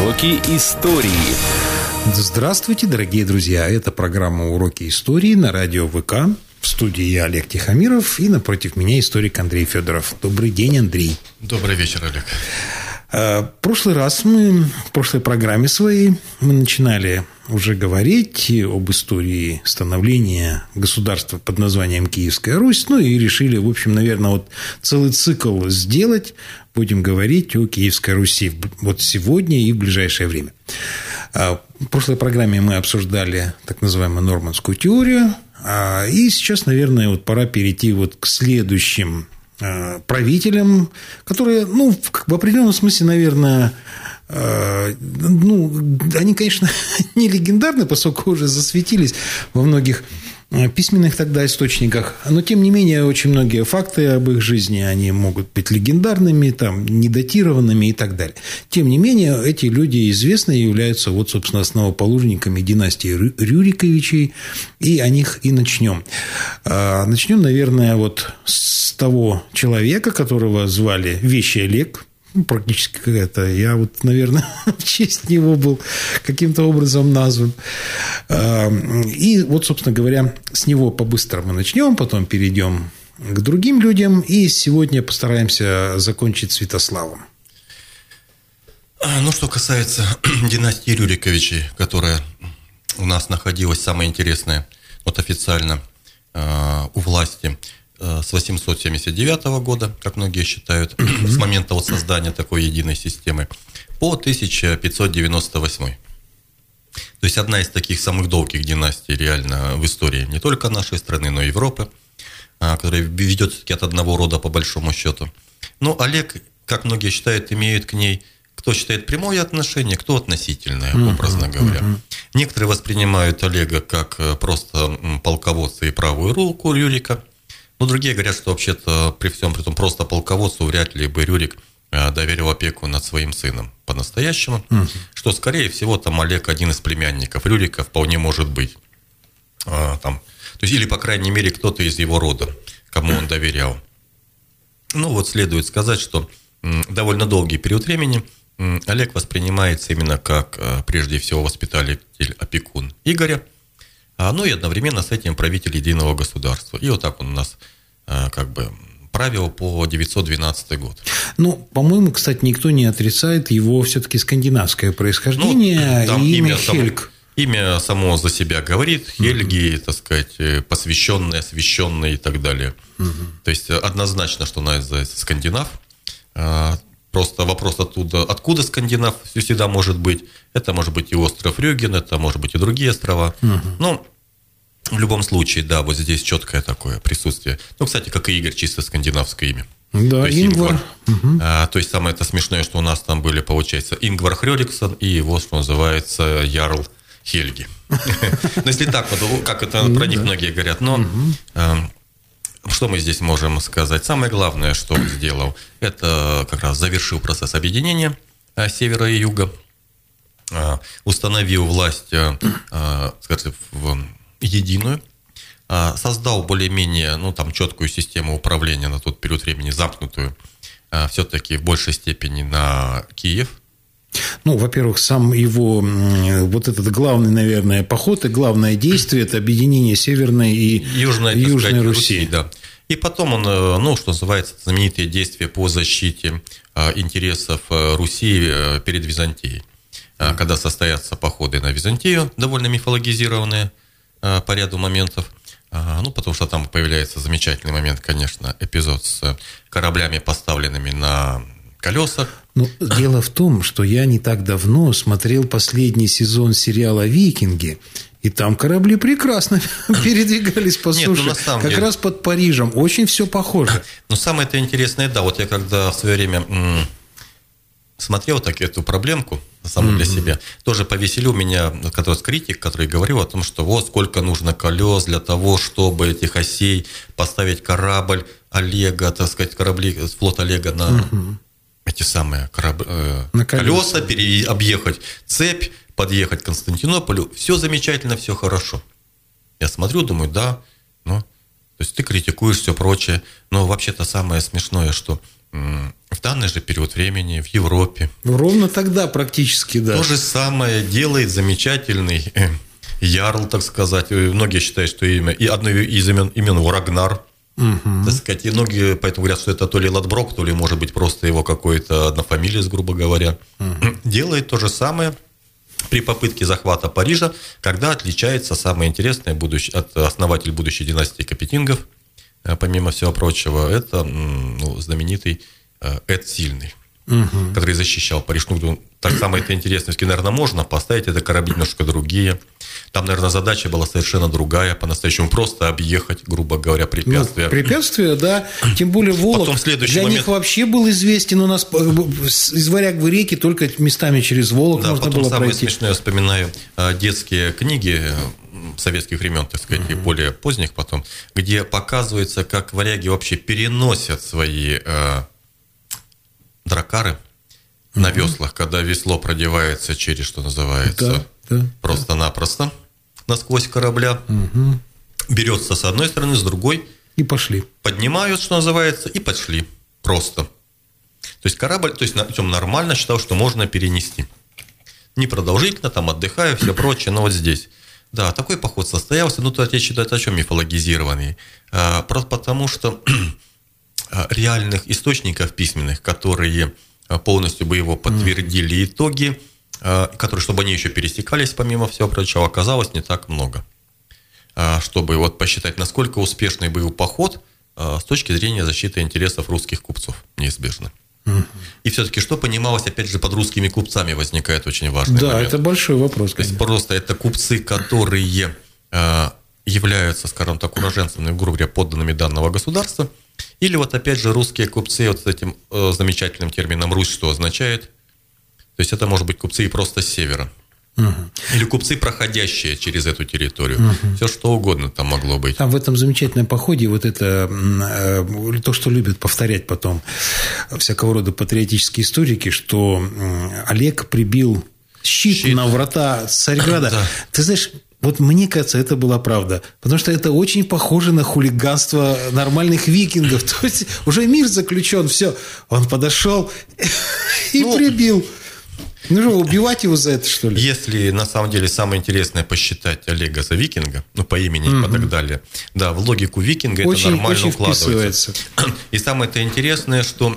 Уроки истории. Здравствуйте, дорогие друзья! Это программа «Уроки истории» на радио ВК. В студии я, Олег Тихомиров, и напротив меня историк Андрей Федоров. Добрый день, Андрей. Добрый вечер, Олег. В прошлый раз в прошлой программе своей мы начинали уже говорить об истории становления государства под названием Киевская Русь. И решили, в общем, наверное, вот целый цикл сделать. Будем говорить о Киевской Руси вот сегодня и в ближайшее время. В прошлой программе мы обсуждали так называемую нормандскую теорию. И сейчас, наверное, вот пора перейти вот к следующим правителям, которые, в определенном смысле, наверное, они, конечно, не легендарны, поскольку уже засветились во многих письменных тогда источниках, но, тем не менее, очень многие факты об их жизни, они могут быть легендарными, недатированными и так далее. Тем не менее, эти люди известны и являются, собственно, основоположниками династии Рюриковичей, и о них и начнем. Начнем, наверное, с того человека, которого звали Вещий Олег. Практически какая-то. Я наверное, в честь него был каким-то образом назван. И собственно говоря, с него по-быстрому начнем, потом перейдем к другим людям. И сегодня постараемся закончить Святославом. Что касается династии Рюриковичей, которая у нас находилась, самая интересная, официально у власти с 879 года, как многие считают, с момента создания такой единой системы, по 1598. То есть одна из таких самых долгих династий реально в истории не только нашей страны, но и Европы, которая ведет все-таки от одного рода по большому счету. Олег, как многие считают, имеет к ней, кто считает прямое отношение, кто относительное, образно говоря. Некоторые воспринимают Олега как просто полководца и правую руку Рюрика. Другие говорят, что вообще-то при всем при том просто полководцу вряд ли бы Рюрик доверил опеку над своим сыном по-настоящему, что, скорее всего, Олег один из племянников Рюрика вполне может быть. Или, по крайней мере, кто-то из его рода, кому он доверял. Следует сказать, что довольно долгий период времени Олег воспринимается именно как, прежде всего, воспитатель, опекун Игоря, и одновременно с этим правитель единого государства. И так он у нас правил по 912 год. По-моему, кстати, никто не отрицает его все-таки скандинавское происхождение и имя Хельг. Имя само за себя говорит. Хельги, посвященный, освященный и так далее. То есть однозначно, что он называется скандинав. Просто вопрос оттуда, откуда скандинав всегда может быть. Это может быть и остров Рюген, это может быть и другие острова. В любом случае, да, вот здесь четкое такое присутствие. Кстати, как и Игорь, чисто скандинавское имя. Да, Ингвар. То есть самое это смешное, что у нас там были, получается, Ингвар Хрёриксон и его, что называется, Ярл Хельги. Если так, как это про них многие говорят. Что мы здесь можем сказать? Самое главное, что он сделал, это как раз завершил процесс объединения севера и юга, установил власть, единую, создал более-менее, четкую систему управления на тот период времени, замкнутую, все-таки в большей степени на Киев. Во-первых, сам его этот главный, наверное, поход и главное действие – это объединение Северной и Южной Руси. Да. И потом он, что называется, знаменитые действия по защите интересов Руси перед Византией. Когда состоятся походы на Византию, довольно мифологизированные по ряду моментов. Потому что там появляется замечательный момент, конечно, эпизод с кораблями, поставленными на колеса. Дело в том, что я не так давно смотрел последний сезон сериала «Викинги», и там корабли прекрасно передвигались по суше, как раз под Парижем. Очень все похоже. Самое это интересное, да, я когда в свое время смотрел эту проблемку саму для себя, тоже повеселил меня критик, который говорил о том, что сколько нужно колес для того, чтобы этих осей поставить корабль Олега, корабли, флот Олега на эти самые колеса, объехать цепь, подъехать к Константинополю. Все замечательно, все хорошо. Я смотрю, думаю, да, то есть ты критикуешь все прочее, но вообще-то самое смешное, что в данный же период времени в Европе. Ровно тогда практически, да. То же самое делает замечательный ярл, так сказать. Многие считают, что имя, и одно из имен его Рагнар. Так сказать, и многие поэтому говорят, что это то ли Ладброк, то ли, может быть, просто его какой-то однофамилец, грубо говоря. Делает то же самое при попытке захвата Парижа, когда отличается самое интересное основатель будущей династии Капетингов, помимо всего прочего, это знаменитый Эд Сильный, который защищал Париж. Так самое это интересное, наверное, можно поставить, это корабли немножко другие. Там, наверное, задача была совершенно другая, по-настоящему просто объехать, грубо говоря, препятствия. Препятствия, да. Тем более Волок для них вообще был известен. У нас из Варяг-вы реки только местами через Волок можно было пройти. Самое смешное, я вспоминаю детские книги советских времен, так сказать, и более поздних потом, где показывается, как варяги вообще переносят свои дракары на веслах, когда весло продевается через, что называется, просто-напросто насквозь корабля, берется с одной стороны, с другой. И пошли. Поднимают, что называется, и пошли. Просто. То есть корабль, то есть нормально считал, что можно перенести. Непродолжительно, там отдыхая, все прочее, но вот здесь. Да, такой поход состоялся, но тут речь идет о чем мифологизированный. Просто потому, что реальных источников письменных, которые полностью бы его подтвердили итоги, которые, чтобы они еще пересекались, помимо всего прочего, оказалось не так много. Чтобы вот посчитать, насколько успешный был поход с точки зрения защиты интересов русских купцов, неизбежно. И все-таки, что понималось, опять же, под русскими купцами, возникает очень важный момент. Да, это большой вопрос. То есть просто это купцы, которые являются, скажем так, уроженцами, грубо говоря, подданными данного государства, или вот опять же русские купцы вот с этим замечательным термином «Русь», что означает? То есть это может быть купцы и просто с севера. Или купцы, проходящие через эту территорию. Все что угодно там могло быть. Там в этом замечательном походе вот это то, что любят повторять потом всякого рода патриотические историки, что Олег прибил щит на врата Царьграда. Да. Ты знаешь, вот мне кажется, это была правда. Потому что это очень похоже на хулиганство нормальных викингов. То есть уже мир заключен, все. Он подошел и прибил. Ну что, убивать его за это, что ли? Если на самом деле самое интересное посчитать Олега за викинга, по имени и так далее, да, в логику викинга очень, это нормально очень укладывается. И самое-то интересное, что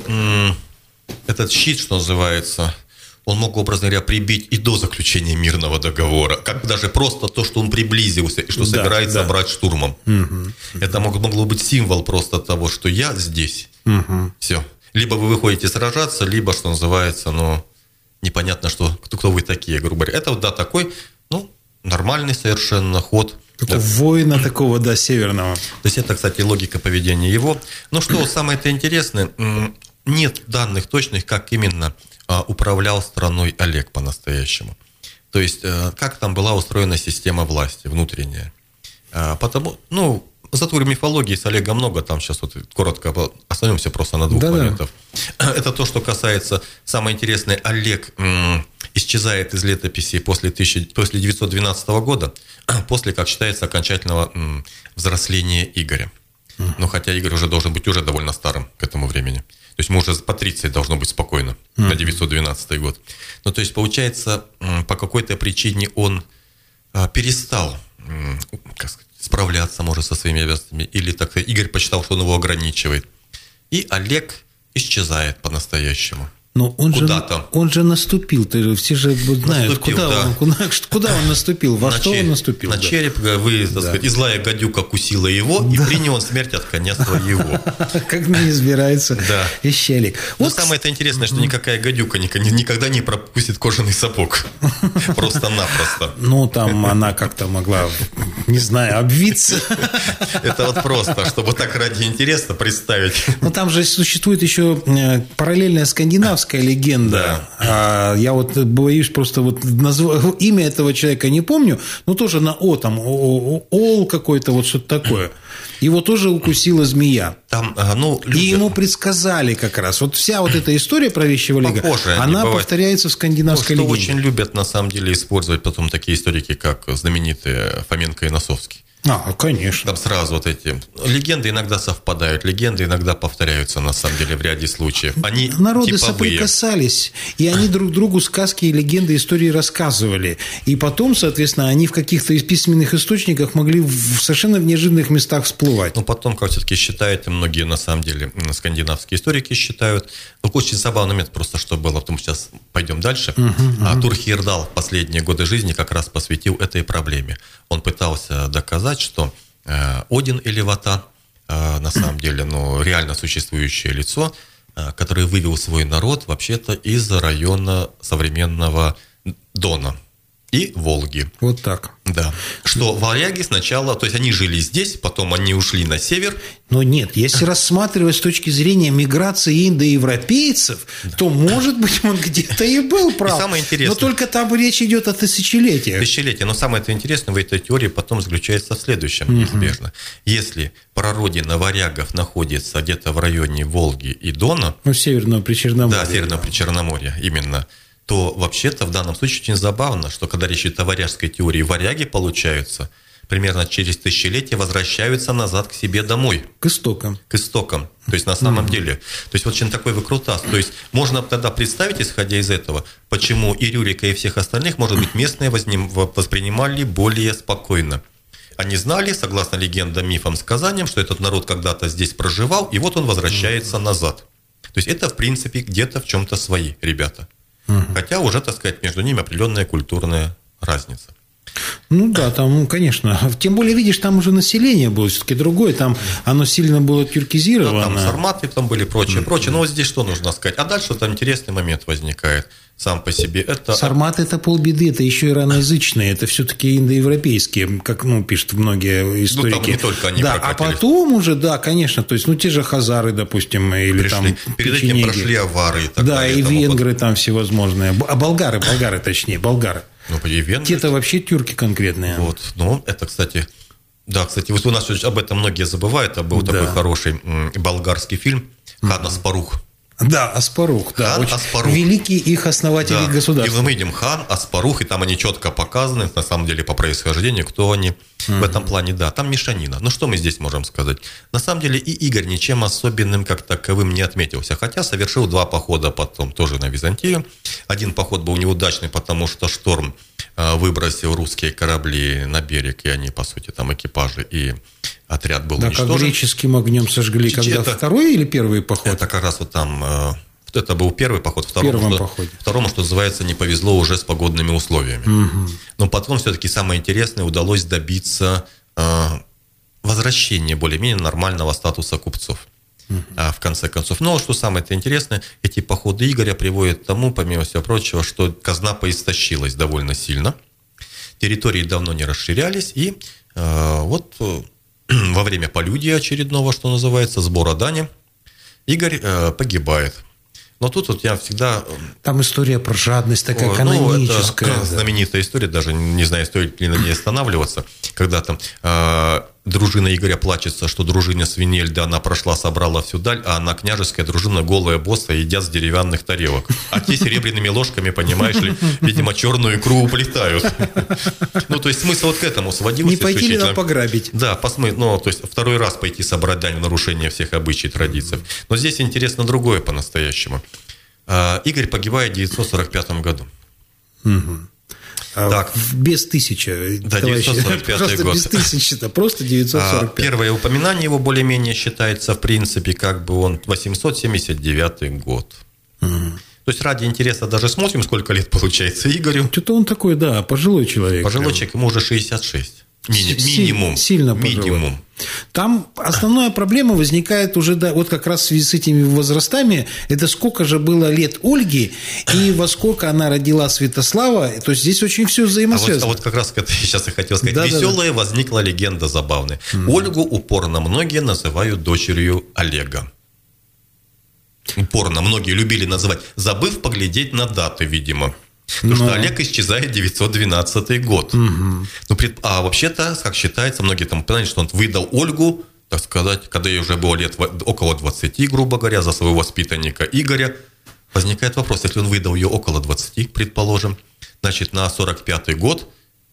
этот щит, что называется, он мог, образно говоря, прибить и до заключения мирного договора. Как даже просто то, что он приблизился и что собирается брать штурмом. Это могло быть символ просто того, что я здесь. Все. Либо вы выходите сражаться, либо, что называется, непонятно, кто вы такие, грубо говоря. Это, такой, нормальный совершенно ход. Такого воина такого, северного. То есть это, кстати, логика поведения его. Но что самое-то интересное, нет данных точных, как именно управлял страной Олег по-настоящему. То есть, как там была устроена система власти внутренняя. Потому, затворы мифологии с Олегом много, там сейчас вот коротко остановимся просто на двух моментах. Это то, что касается, самое интересное, Олег исчезает из летописей после 912 года, после, как считается, окончательного взросления Игоря. Хотя Игорь уже должен быть уже довольно старым к этому времени. То есть ему уже по 30 должно быть спокойно на 912 год. То есть, получается, по какой-то причине он перестал, справляться, может, со своими обязанностями, или так Игорь посчитал, что он его ограничивает. И Олег исчезает по-настоящему. Но он же наступил, все же знают, куда он наступил, во что он наступил. На череп, и злая гадюка кусила его, и принял он смерть от коня своего. Как не избирается ищелик. Но самое-то интересное, что никакая гадюка никогда не пропустит кожаный сапог. Просто-напросто. Там она как-то могла, не знаю, обвиться. Это вот просто, чтобы так ради интереса представить. Там же существует еще параллельная скандинавская легенда. Да. Я вот боюсь просто имя этого человека не помню, но тоже на О, там Ол какой-то, вот что-то такое. Его тоже укусила змея. И ему предсказали как раз. Вот вся вот эта история про вещего Олега, она повторяется в скандинавской легенде. Очень любят, на самом деле, использовать потом такие историки, как знаменитые Фоменко и Носовский. Конечно. Там сразу вот эти легенды иногда совпадают, легенды иногда повторяются, на самом деле, в ряде случаев. Они народы типовые. Соприкасались, и они друг другу сказки, легенды, истории рассказывали. И потом, соответственно, они в каких-то из письменных источниках могли в совершенно в неожиданных местах всплывать. Но потом, как все-таки считают, и многие, на самом деле, скандинавские историки считают, очень забавный момент просто, что было, потому что сейчас пойдем дальше. Тур Хейердал последние годы жизни как раз посвятил этой проблеме. Он пытался доказать, что Один или Вата, на самом деле, реально существующее лицо, который вывел свой народ вообще-то из района современного Дона и Волги. Вот так. Да. Что варяги сначала, то есть они жили здесь, потом они ушли на север. Но нет, если рассматривать с точки зрения миграции индоевропейцев, то, может быть, он где-то и был прав. И самое интересное. Но только там речь идет о тысячелетиях. Тысячелетия. Но самое интересное в этой теории потом заключается в следующем, неизбежно. Если прародина варягов находится где-то в районе Волги и Дона, Северного Причерноморья. Да, Северного Причерноморья, именно, то вообще-то в данном случае очень забавно, что когда речь идет о варяжской теории, варяги, получаются, примерно через тысячелетия возвращаются назад к себе домой. К истокам. К истокам. То есть на самом деле. То есть очень такой выкрутас. То есть можно тогда представить, исходя из этого, почему и Рюрика, и всех остальных, может быть, местные воспринимали более спокойно. Они знали, согласно легендам, мифам, сказаниям, что этот народ когда-то здесь проживал, и вот он возвращается назад. То есть это, в принципе, где-то в чем-то свои ребята. Хотя уже, так сказать, между ними определенная культурная разница. Да, там, конечно. Тем более, видишь, там уже население было все-таки другое. Там оно сильно было тюркизировано. Там сарматы там были, прочее. Но вот здесь что нужно сказать? А дальше там интересный момент возникает сам по себе. Это... Сарматы – это полбеды, это еще и ираноязычные, это все-таки индоевропейские, как пишут многие историки. Там не только они прокатились. А потом уже, да, конечно, то есть, те же хазары, допустим, или пришли. Там перед этим прошли авары и так да, далее. И венгры там всевозможные. А болгары, точнее, болгары. И венгры. Те-то вообще тюрки конкретные. Вот, это, кстати... Да, кстати, вот у нас об этом многие забывают. Был такой хороший болгарский фильм «Хан Аспарух». Да, Аспарух, да, Аспарух. Великий их основатель государства. И мы видим Хан, Аспарух, и там они четко показаны, на самом деле, по происхождению, кто они. В этом плане, да, там мешанина. Что мы здесь можем сказать? На самом деле и Игорь ничем особенным как таковым не отметился, хотя совершил 2 похода потом тоже на Византию. Один поход был неудачный, потому что шторм выбросил русские корабли на берег, и они, по сути, там экипажи и отряд был уничтожен. Как греческим огнем сожгли, когда второй или первый поход? Это как раз вот там... Это был первый поход, второму, что называется, не повезло уже с погодными условиями. Но потом все-таки самое интересное, удалось добиться возвращения более-менее нормального статуса купцов. В конце концов. Но что самое интересное, эти походы Игоря приводят к тому, помимо всего прочего, что казна поистощилась довольно сильно, территории давно не расширялись, и вот во время полюдия очередного, что называется, сбора дани, Игорь погибает. Но тут вот я всегда... Там история про жадность такая каноническая. Это знаменитая история, даже не знаю, стоит ли на ней останавливаться, когда там дружина Игоря плачется, что дружина Свинельда, она прошла, собрала всю даль, а она княжеская дружина голая, босая, едят с деревянных тарелок. А те серебряными ложками, понимаешь ли, видимо, черную икру уплетают. То есть смысл вот к этому сводился. Не пойти ли нам пограбить? Да, то есть второй раз пойти собрать дань в нарушение всех обычаев и традиций. Но здесь интересно другое по-настоящему. Игорь погибает в 945 году. Так. Без 1000. Да, 945 просто год. Без 1000, просто 945. Первое упоминание его более-менее считается, в принципе, как бы он 879 год. То есть ради интереса даже смотрим, сколько лет получается Игорю. Что-то он такой, да, пожилой человек. Пожилой человек, ему уже 66. Минимум. Сильно минимум. Там основная проблема возникает уже, да, вот как раз в связи с этими возрастами, это сколько же было лет Ольги и во сколько она родила Святослава, то есть здесь очень все взаимосвязано. А вот как раз это сейчас я хотел сказать. Веселая возникла легенда забавная. Ольгу упорно многие называют дочерью Олега. Упорно многие любили называть, забыв поглядеть на даты, видимо. Потому что Олег исчезает 912 год. А вообще-то, как считается, многие там понимают, что он выдал Ольгу, так сказать, когда ей уже было лет около 20, грубо говоря, за своего воспитанника Игоря. Возникает вопрос, если он выдал ее около 20, предположим, значит, на 45-й год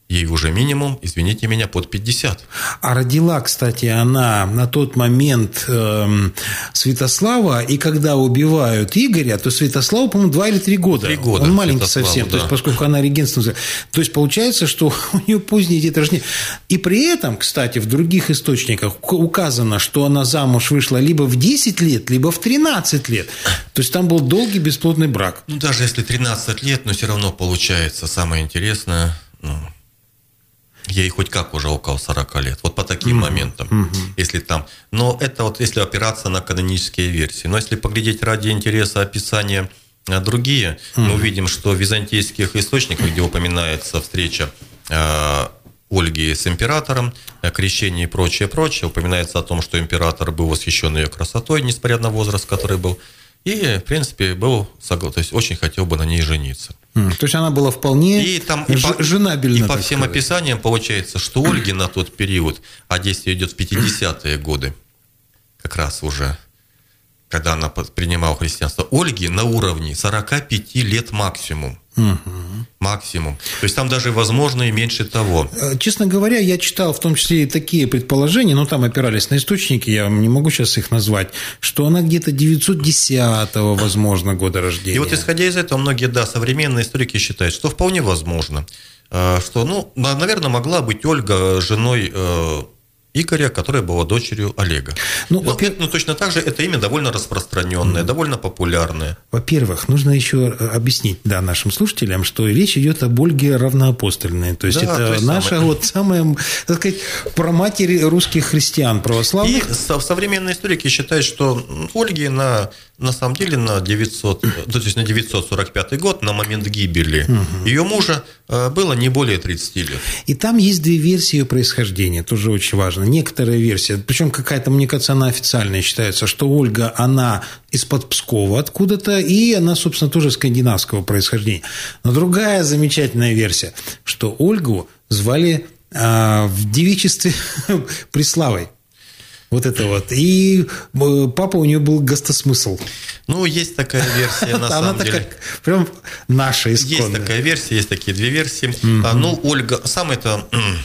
ей уже минимум, извините меня, под 50. А родила, кстати, она на тот момент Святослава, и когда убивают Игоря, то Святославу, по-моему, 2 или 3 года. 3 года. Он маленький совсем, да. То есть, поскольку она регентством. То есть, получается, что у нее поздние дети рождения. И при этом, кстати, в других источниках указано, что она замуж вышла либо в 10 лет, либо в 13 лет. То есть, там был долгий бесплодный брак. Ну, даже если 13 лет, но все равно получается самое интересное, ей хоть как уже около 40 лет. Вот по таким моментам. Если там. Но это вот если опираться на канонические версии. Но если поглядеть ради интереса описания другие, мы увидим, что в византийских источниках, где упоминается встреча Ольги с императором, крещение и прочее, упоминается о том, что император был восхищен ее красотой, несмотря на возраст, который был. И, в принципе, был согласен, то есть очень хотел бы на ней жениться. То есть она была вполне женабельна. И по всем описаниям получается, что Ольге на тот период, а действие идет в 50-е годы, как раз уже, когда она принимала христианство, Ольге на уровне 45 лет максимум. Максимум. То есть там даже, возможно, и меньше того. Честно говоря, я читал в том числе и такие предположения, но там опирались на источники, я не могу сейчас их назвать, что она где-то 910-го, возможно, года рождения. И вот исходя из этого, многие, современные историки считают, что вполне возможно, что, наверное, могла быть Ольга женой Игоря, которая была дочерью Олега. Точно так же это имя довольно распространенное, довольно популярное. Во-первых, нужно еще объяснить нашим слушателям, что речь идет об Ольге равноапостольной. То есть это наша самая, так сказать, праматерь русских христиан православных. И современные историки считают, что Ольге на самом деле на 945 год, на момент гибели ее мужа, было не более 30 лет. И там есть 2 версии происхождения, тоже очень важно. Некоторая версия, причем какая-то, мне кажется, она официальная считается, что Ольга, она из-под Пскова откуда-то, и она, собственно, тоже скандинавского происхождения. Но другая замечательная версия, что Ольгу звали в девичестве Преславой. Вот это вот. И папа у нее был гостосмысл. Есть такая версия, на самом деле. Она прям наша исконная. Есть такая версия, есть такие 2 версии. Ольга, самое-то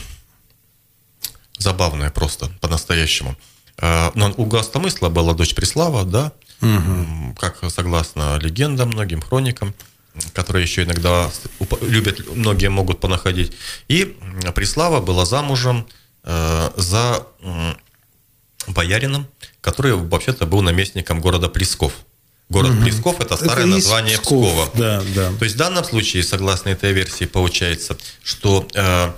забавное просто, по-настоящему. Но у Гостомысла была дочь Преслава, да, как согласно легендам, многим хроникам, которые еще иногда любят, многие могут понаходить. И Преслава была замужем за боярином, который вообще-то был наместником города Плесков. Город Плесков – это старое название Пскова. Да. То есть в данном случае, согласно этой версии, получается, что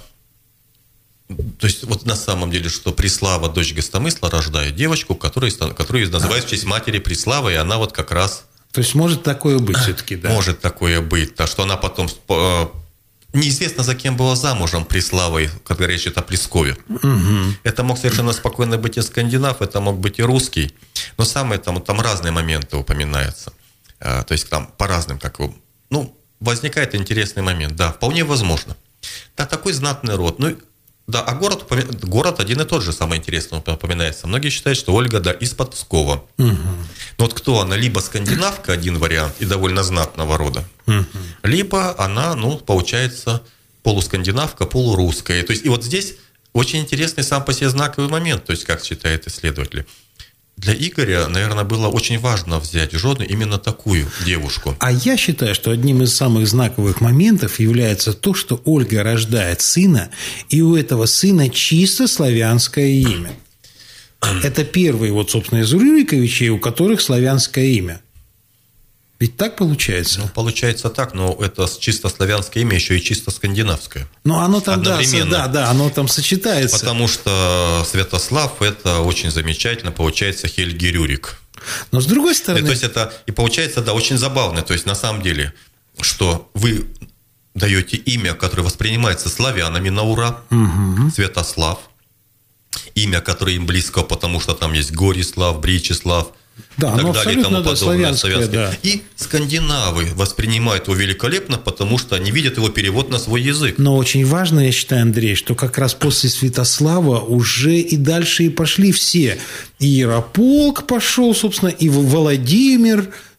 то есть вот на самом деле, что Преслава, дочь Гостомысла, рождает девочку, которую называют в честь матери Преславы, и она вот как раз... То есть может такое быть все-таки, да? Может такое быть, что она потом... Неизвестно, за кем была замужем Преславой, когда речь идет о Плескове. Это мог совершенно спокойно быть и скандинав, это мог быть и русский. Но самое там разные моменты упоминаются. То есть там по разным, возникает интересный момент. Да, вполне возможно. Да, такой знатный род. Да, а город один и тот же, самое интересное, упоминается. Многие считают, что Ольга, из-под Пскова. Но вот кто она? Либо скандинавка, один вариант, и довольно знатного рода, либо она, получается, полускандинавка, полурусская. То есть, и вот здесь очень интересный сам по себе знаковый момент, то есть, как считают исследователи. Для Игоря, наверное, было очень важно взять в жены именно такую девушку. А я считаю, что одним из самых знаковых моментов является то, что Ольга рождает сына, и у этого сына чисто славянское имя. Это первый, собственно, из Рюриковичей, у которых славянское имя. Ведь так получается? Получается так, но это чисто славянское имя, еще и чисто скандинавское. Но оно там, оно там сочетается. Потому что Святослав – это очень замечательно, получается Хельги Рюрик. Но с другой стороны… То есть это, и получается, очень забавно. То есть на самом деле, что вы даете имя, которое воспринимается славянами на ура, Святослав, имя, которое им близко, потому что там есть Горислав, Бричеслав, да, оно абсолютно славянское, да. И скандинавы воспринимают его великолепно, потому что они видят его перевод на свой язык. Но очень важно, я считаю, Андрей, что как раз после Святослава уже и дальше и пошли все. И Ярополк пошел, собственно, и Владимир.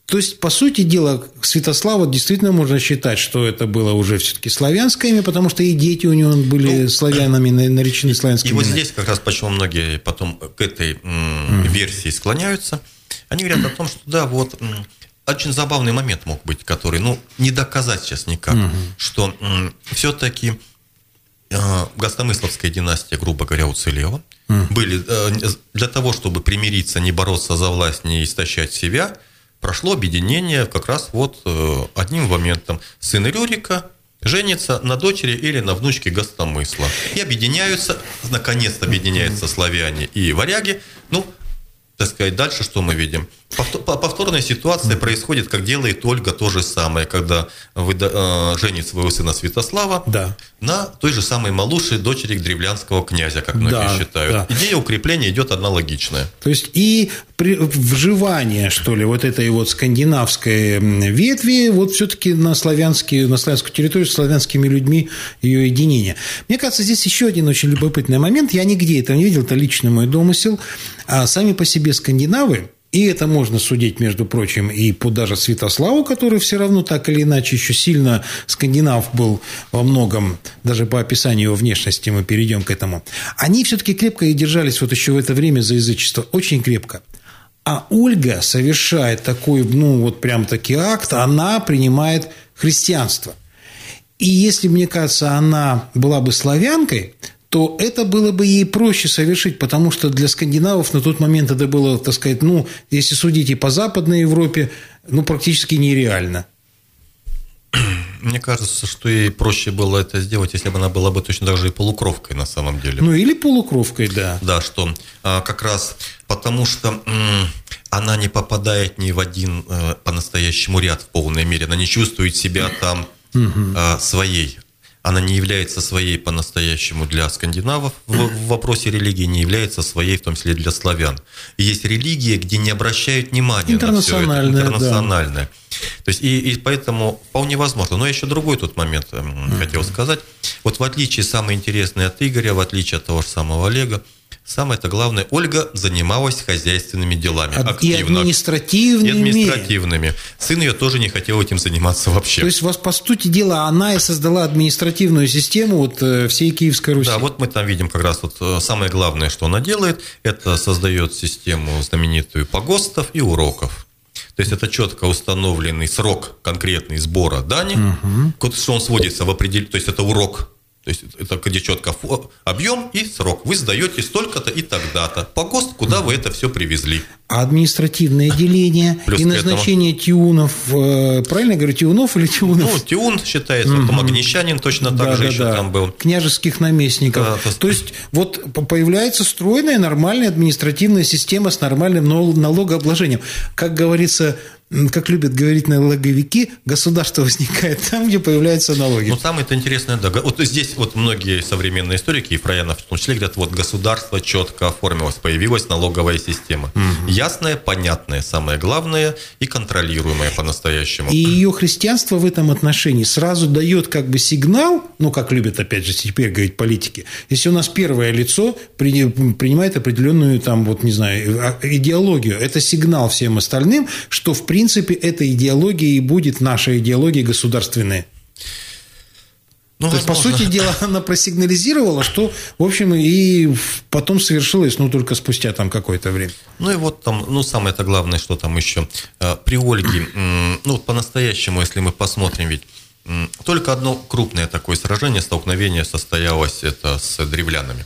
То есть, по сути дела, Святослава действительно можно считать, что это было уже все-таки славянское имя, потому что и дети у него были славянами, наречены славянскими. И вот здесь как раз почему многие потом к этой версии склоняются. Они говорят о том, что да, вот очень забавный момент мог быть, который, не доказать сейчас никак, что все-таки Гостомысловская династия, грубо говоря, уцелела. Были для того, чтобы примириться, не бороться за власть, не истощать себя, прошло объединение как раз вот одним моментом. Сын Рюрика женится на дочери или на внучке Гостомысла. И объединяются, наконец-то объединяются славяне и варяги. Так сказать, дальше что мы видим? Повторная ситуация происходит, как делает Ольга, то же самое, когда женит своего сына Святослава на той же самой Малуше, дочери древлянского князя, как многие считают. Да. Идея укрепления идет аналогичная. То есть и вживание, что ли, вот этой вот скандинавской ветви, вот все-таки на славянскую территорию с славянскими людьми ее единение. Мне кажется, здесь еще один очень любопытный момент. Я нигде этого не видел, это личный мой домысел. А сами по себе скандинавы, и это можно судить, между прочим, и по даже Святославу, который все равно так или иначе еще сильно скандинав был во многом, даже по описанию его внешности мы перейдем к этому, они все-таки крепко и держались вот еще в это время за язычество, очень крепко. А Ольга совершает такой, прям-таки акт, она принимает христианство. И если, мне кажется, она была бы славянкой, то это было бы ей проще совершить, потому что для скандинавов на тот момент это было, так сказать, если судить и по Западной Европе, практически нереально. Мне кажется, что ей проще было это сделать, если бы она была бы точно так же и полукровкой на самом деле. Или полукровкой, да. Да, что как раз потому что она не попадает ни в один по-настоящему ряд в полной мере, она не чувствует себя там своей. Она не является своей по-настоящему для скандинавов в вопросе религии, не является своей в том числе для славян. И есть религия, где не обращают внимания на все это, интернациональное. Да. То есть, и поэтому вполне возможно. Но еще другой тут момент хотел сказать. Вот в отличие, самое интересное от Игоря, в отличие от того же самого Олега, самое-то главное, Ольга занималась хозяйственными делами активно. И административными. Сын ее тоже не хотел этим заниматься вообще. То есть, по сути дела, она и создала административную систему всей Киевской Руси. Да, вот мы там видим как раз самое главное, что она делает, это создает систему знаменитую погостов и уроков. То есть, это четко установленный срок конкретный сбора дани, что он сводится в определенный, то есть, это урок. То есть, это где четко объем и срок. Вы сдаете столько-то и тогда-то. Погост, куда вы это все привезли. А административное деление и назначение тиунов, правильно я говорю, тиунов или тиунов? Тиун считается, потом Огнещанин точно так же еще там был. Княжеских наместников. То есть, вот появляется стройная, нормальная административная система с нормальным налогообложением. Как говорится, как любят говорить налоговики, государство возникает там, где появляются налоги. Самое-то интересное, вот здесь вот многие современные историки, и Фраянов в том числе, говорят, вот государство четко оформилось, появилась налоговая система. Ясная, понятная, самое главное, и контролируемая по-настоящему. И ее христианство в этом отношении сразу дает как бы сигнал, как любят опять же теперь говорить политики, если у нас первое лицо принимает определенную идеологию, это сигнал всем остальным, что в принципе эта идеология и будет наша идеология государственная. То есть, по сути дела, она просигнализировала, что, в общем, и потом совершилось, только спустя там какое-то время. И вот там, самое-то главное, что там еще при Ольге, по-настоящему, если мы посмотрим, ведь только одно крупное такое сражение, столкновение состоялось это с древлянами.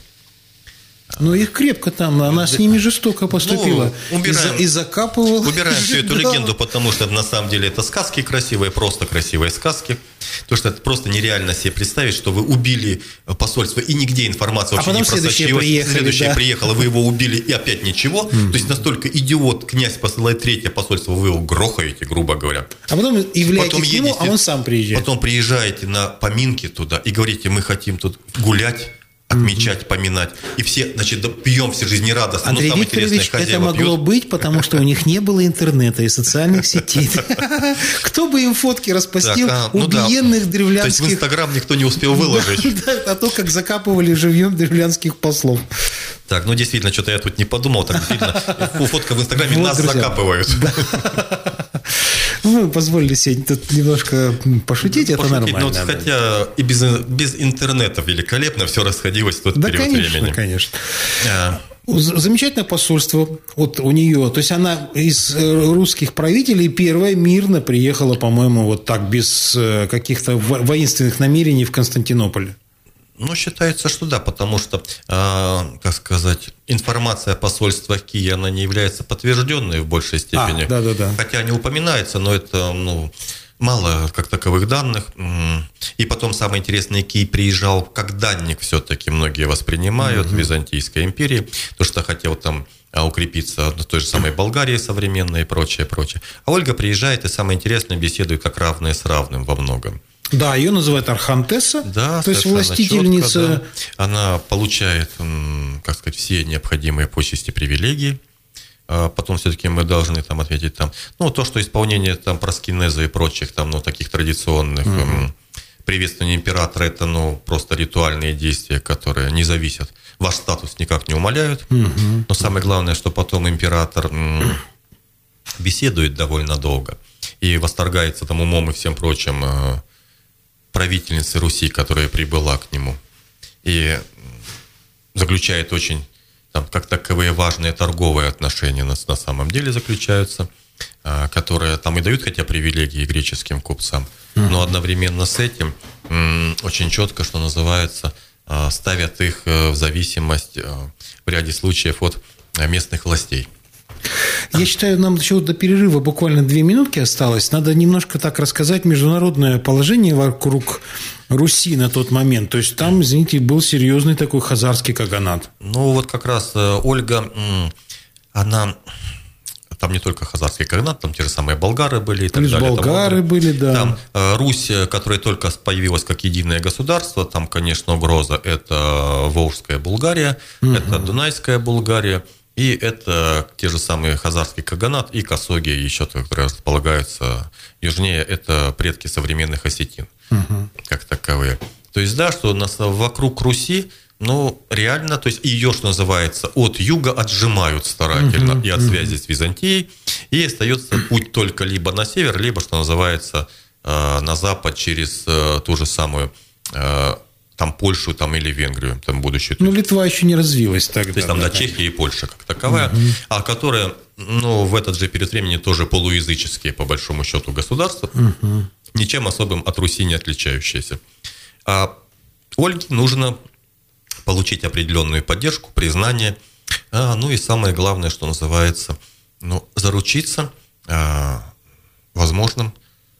Их крепко там, она с ними жестоко поступила. И закапывала. Убираем всю эту легенду, потому что на самом деле это сказки красивые, просто красивые сказки. Потому что это просто нереально себе представить, что вы убили посольство, и нигде информация вообще не просочилась. Следующее приехало, вы его убили, и опять ничего. То есть настолько идиот, князь посылает третье посольство, вы его грохаете, грубо говоря. А потом являетесь к нему, а он сам приезжает. Потом приезжаете на поминки туда и говорите, мы хотим тут гулять, отмечать, поминать. И все, пьем все жизнерадостно. Андрей Викторович, это могло быть, потому что у них не было интернета и социальных сетей. Кто бы им фотки распостил убиенных древлянских... То есть, в Инстаграм никто не успел выложить. А то, как закапывали живьем древлянских послов. Так, действительно, что-то я тут не подумал. Так, действительно, фотка в Инстаграме нас закапывают. Мы позволили себе тут немножко пошутить, это нормально. Ну, хотя и без интернета великолепно все расходилось в тот период времени. Да, конечно. Замечательное посольство вот у нее. То есть она из русских правителей первая мирно приехала, по-моему, вот так, без каких-то воинственных намерений в Константинополь. Ну, считается, что да, потому что, как сказать, информация посольства в Киеве, она не является подтвержденной в большей степени. Да. Хотя не упоминается, но это, мало как таковых данных. И потом, самое интересное, Киев приезжал как данник все-таки, многие воспринимают Византийской империи, то, что хотел там укрепиться в той же самой Болгарии современной и прочее. А Ольга приезжает и, самое интересное, беседует как равные с равным во многом. Да, ее называют Архантесса, да, то есть властительница. Четко, да. Она получает, как сказать, все необходимые почести, привилегии. Потом все-таки мы должны там ответить там, то, что исполнение там проскинеза и прочих там, таких традиционных приветствования императора, это, просто ритуальные действия, которые не зависят. Ваш статус никак не умаляют. Но самое главное, что потом император беседует довольно долго и восторгается там умом и всем прочим правительницы Руси, которая прибыла к нему. И заключает очень там, как таковые важные торговые отношения на самом деле заключаются, которые там и дают хотя привилегии греческим купцам, но одновременно с этим очень четко, что называется, ставят их в зависимость в ряде случаев от местных властей. Я считаю, нам еще до перерыва буквально 2 минутки осталось. Надо немножко так рассказать международное положение вокруг Руси на тот момент. То есть там, извините, был серьезный такой хазарский каганат. Вот как раз Ольга, она... Там не только хазарский каганат, там те же самые болгары были и так далее. Болгары были, да. Там Русь, которая только появилась как единое государство, там, конечно, угроза. Это Волжская Булгария, это Дунайская Булгария. И это те же самые хазарский каганат и Косоги, еще, которые располагаются южнее, это предки современных осетин, как таковые. То есть, да, что вокруг Руси, реально, то есть ее, что называется, от юга отжимают старательно и от связи с Византией, и остается путь только либо на север, либо, что называется, на запад через ту же самую там Польшу там, или Венгрию, там будущую. Литва еще не развилась тогда. То есть там Чехия и Польша как таковая, а которая в этот же период времени тоже полуязыческие, по большому счету, государства, ничем особым от Руси не отличающиеся. А Ольге нужно получить определенную поддержку, признание, и самое главное, что называется, заручиться возможным,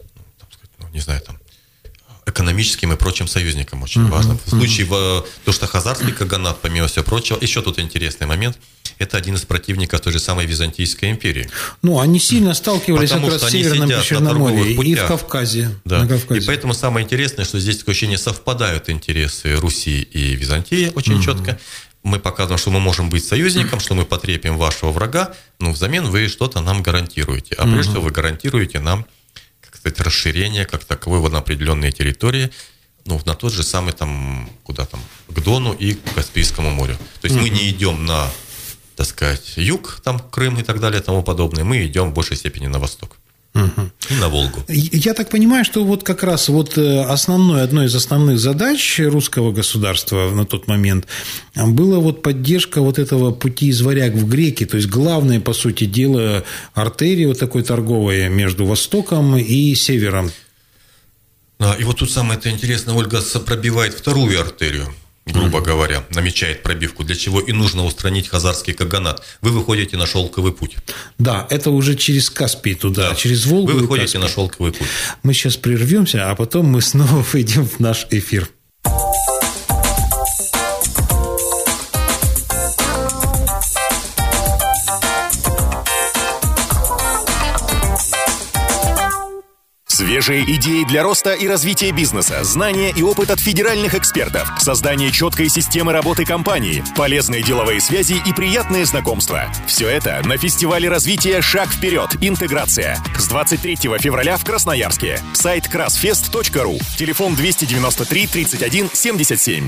экономическим и прочим союзникам очень важно. В случае, то, что хазарский каганат, помимо всего прочего, еще тут интересный момент, это один из противников той же самой Византийской империи. Они сильно сталкивались как раз в Северном Причерноморье и в Кавказе. Да. И поэтому самое интересное, что здесь такое ощущение, совпадают интересы Руси и Византии очень четко. Мы показываем, что мы можем быть союзником, что мы потрепим вашего врага, но взамен вы что-то нам гарантируете. А прежде всего вы гарантируете нам расширение как таковое на определенные территории, на тот же самый к Дону и к Каспийскому морю. То есть мы не идем на, так сказать, юг, там Крым и так далее, и тому подобное, мы идем в большей степени на восток. И на Волгу. Я так понимаю, что как раз одной из основных задач русского государства на тот момент была поддержка этого пути из Варяг в греки, то есть главное, по сути дела, артерия такой торговой между Востоком и Севером. И тут самое-то интересное, Ольга пробивает вторую артерию, грубо говоря, намечает пробивку, для чего и нужно устранить хазарский каганат. Вы выходите на шелковый путь. Да, это уже через Каспий туда, через Волгу. Вы выходите на шелковый путь. Мы сейчас прервемся, а потом мы снова выйдем в наш эфир. Свежие идеи для роста и развития бизнеса, знания и опыт от федеральных экспертов, создание четкой системы работы компании, полезные деловые связи и приятные знакомства. Все это на фестивале развития «Шаг вперед. Интеграция» с 23 февраля в Красноярске. Сайт красфест.ру. Телефон 293 31 77.